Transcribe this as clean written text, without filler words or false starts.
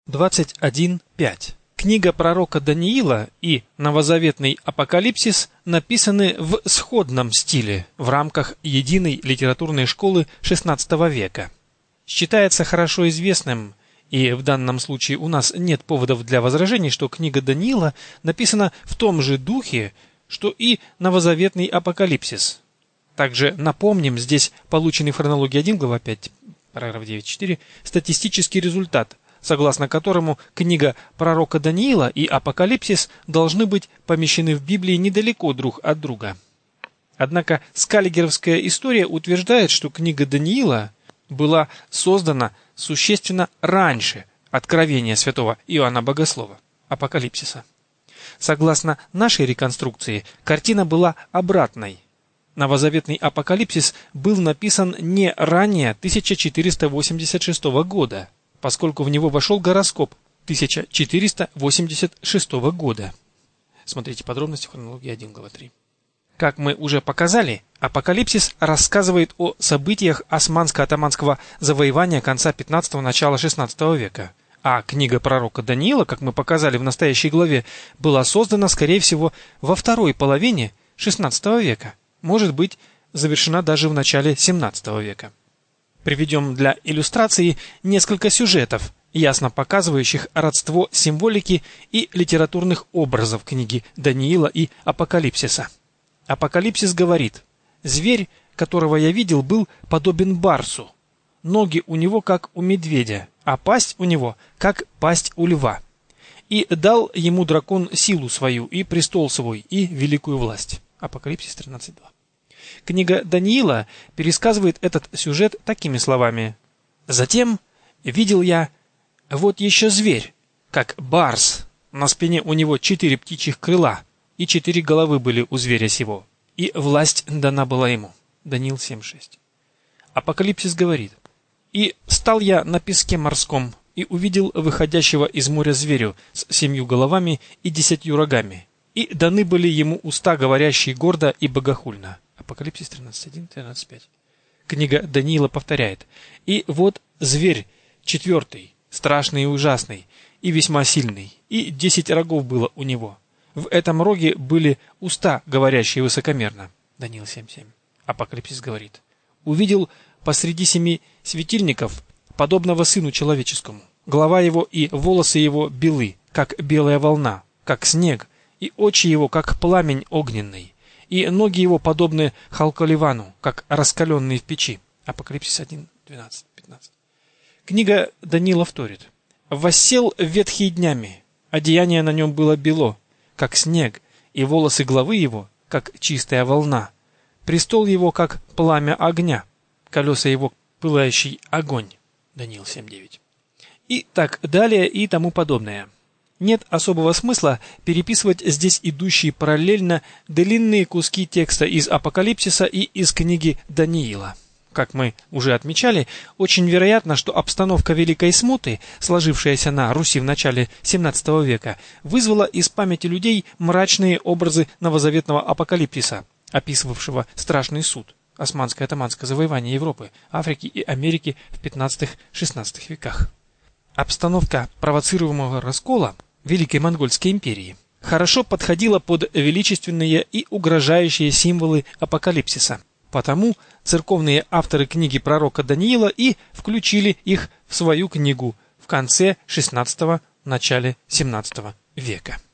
21.5. Книга пророка Даниила и новозаветный Апокалипсис написаны в сходном стиле в рамках единой литературной школы XVI века. Считается хорошо известным, и в данном случае у нас нет поводов для возражений, что книга Даниила написана в том же духе, что и новозаветный Апокалипсис. Также напомним здесь полученный в хронологии 1, глава 5, параграф 9.4, статистический результат, согласно которому книга пророка Даниила и Апокалипсис должны быть помещены в Библии недалеко друг от друга. Однако скаллигеровская история утверждает, что книга Даниила была создана существенно раньше откровения святого Иоанна Богослова, Апокалипсиса. Согласно нашей реконструкции, картина была обратной. Новозаветный Апокалипсис был написан не ранее 1486 года, поскольку в него вошел гороскоп 1486 года. Смотрите подробности в хронологии 1, глава 3. Как мы уже показали, Апокалипсис рассказывает о событиях османско-атаманского завоевания конца 15-го, начала 16 века, а книга пророка Даниила, как мы показали в настоящей главе, была создана, скорее всего, во второй половине 16 века, может быть, завершена даже в начале 17 века. Приведем для иллюстрации несколько сюжетов, ясно показывающих родство символики и литературных образов книги Даниила и Апокалипсиса. Апокалипсис говорит: «Зверь, которого я видел, был подобен барсу. Ноги у него, как у медведя, а пасть у него, как пасть у льва. И дал ему дракон силу свою, и престол свой, и великую власть». Апокалипсис 13.2. Книга Даниила пересказывает этот сюжет такими словами: «Затем видел я, вот еще зверь, как барс, на спине у него 4 птичьих крыла, и 4 головы были у зверя сего, и власть дана была ему». Даниил 7.6. Апокалипсис говорит: «И стал я на песке морском, и увидел выходящего из моря зверю с 7 головами и 10 рогами, и даны были ему уста, говорящие гордо и богохульно». Апокалипсис 13.1, 13.5. Книга Даниила повторяет: «И вот зверь четвертый, страшный и ужасный, и весьма сильный, и 10 рогов было у него. В этом роге были уста, говорящие высокомерно». Даниил 7.7. Апокалипсис говорит: «Увидел посреди 7 светильников подобного сыну человеческому. Голова его и волосы его белы, как белая волна, как снег, и очи его, как пламень огненный, и ноги его подобны халколивану, как раскаленные в печи». Апокалипсис 1, 12, 15. Книга Даниила вторит: «Воссел ветхий днями, одеяние на нем было бело, как снег, и волосы главы его, как чистая волна. Престол его, как пламя огня, колеса его, пылающий огонь». Даниил 7.9. И так далее и тому подобное. Нет особого смысла переписывать здесь идущие параллельно длинные куски текста из Апокалипсиса и из книги Даниила. Как мы уже отмечали, очень вероятно, что обстановка Великой Смуты, сложившаяся на Руси в начале 17 века, вызвала из памяти людей мрачные образы новозаветного Апокалипсиса, описывавшего страшный суд, османско-атаманское завоевание Европы, Африки и Америки в 15-16 веках. Обстановка провоцируемого раскола Великой Монгольской империи хорошо подходила под величественные и угрожающие символы Апокалипсиса. Потому церковные авторы книги пророка Даниила и включили их в свою книгу в конце XVI – начале XVII века.